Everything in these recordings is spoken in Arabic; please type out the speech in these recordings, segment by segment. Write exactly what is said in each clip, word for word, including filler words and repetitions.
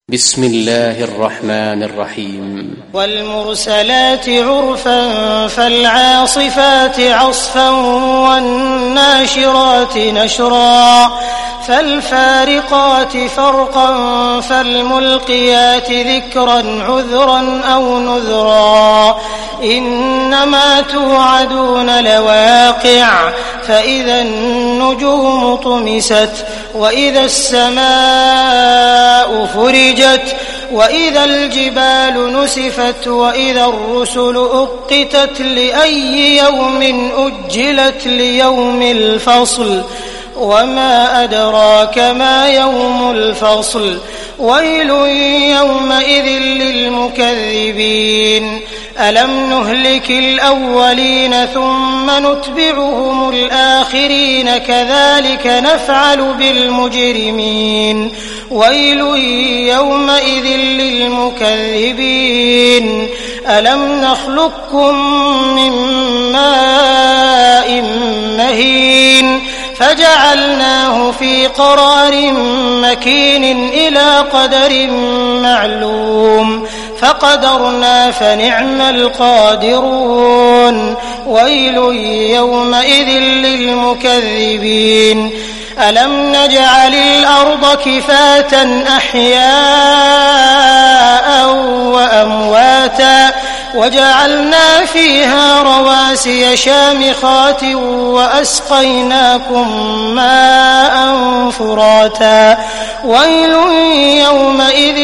بسم الله الرحمن الرحيم. والمرسلات عرفا فالعاصفات عصفا والناشرات نشرا فالفارقات فرقا فالملقيات ذكرا عذرا أو نذرا إنما توعدون لواقع فإذا النجوم طمست وإذا السماء فرجت وإذا الجبال نسفت وإذا الرسل أقتت لأي يوم أجلت ليوم الفصل وما أدراك ما يوم الفصل ويل يومئذ للمكذبين ألم نهلك الأولين ثم نتبعهم الآخرين كذلك نفعل بالمجرمين ويل يومئذ للمكذبين ألم نخلقكم من ماء مهين فجعلناه في قرار مكين إلى قدر معلوم فقدرنا فنعم القادرون ويل يومئذ للمكذبين ألم نجعل الأرض كفاة أحياء وأمواتا وجعلنا فيها رواسي شامخات وأسقيناكم ماء فراتا ويل يومئذ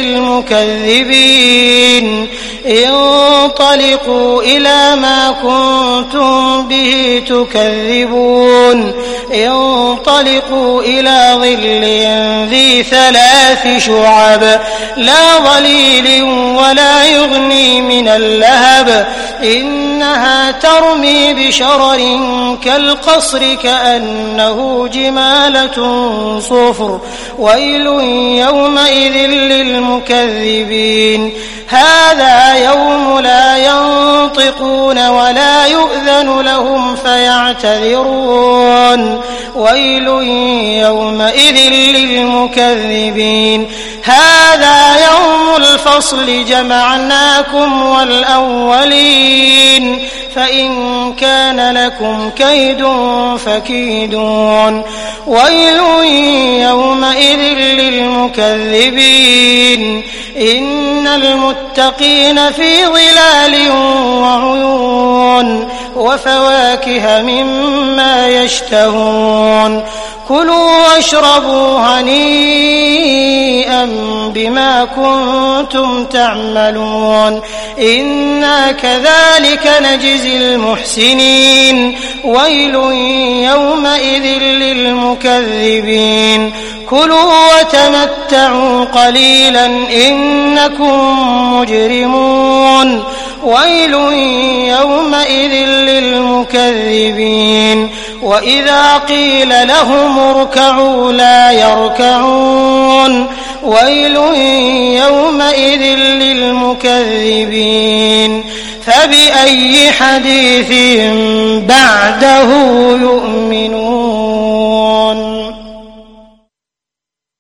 للمكذبين انطلقوا إلى ما كنتم به تكذبون انطلقوا إلى ظل ذي ثلاث شعب لا ظليل ولا يغني من اللهب إنها ترمي بشرر كالقصر كأنه جمالة صفر ويل يومئذ للمكذبين هذا يوم لا ينطقون ولا يؤذن لهم فيعتذرون ويل يومئذ للمكذبين هذا يوم الفصل جمعناكم والأولين فإن كان لكم كيد فكيدون ويل يومئذ للمكذبين إن المتقين في ظلال وعيون وفواكه مما يشتهون كلوا واشربوا هنيئا بما كنتم تعملون إنا كذلك نجزي المحسنين ويل يومئذ للمكذبين كلوا وتمتعوا قليلا إنكم مجرمون ويل يومئذ للمكذبين وإذا قيل لهم اركعوا لا يركعون ويل يومئذ للمكذبين فبأي حديث بعده يؤمنون.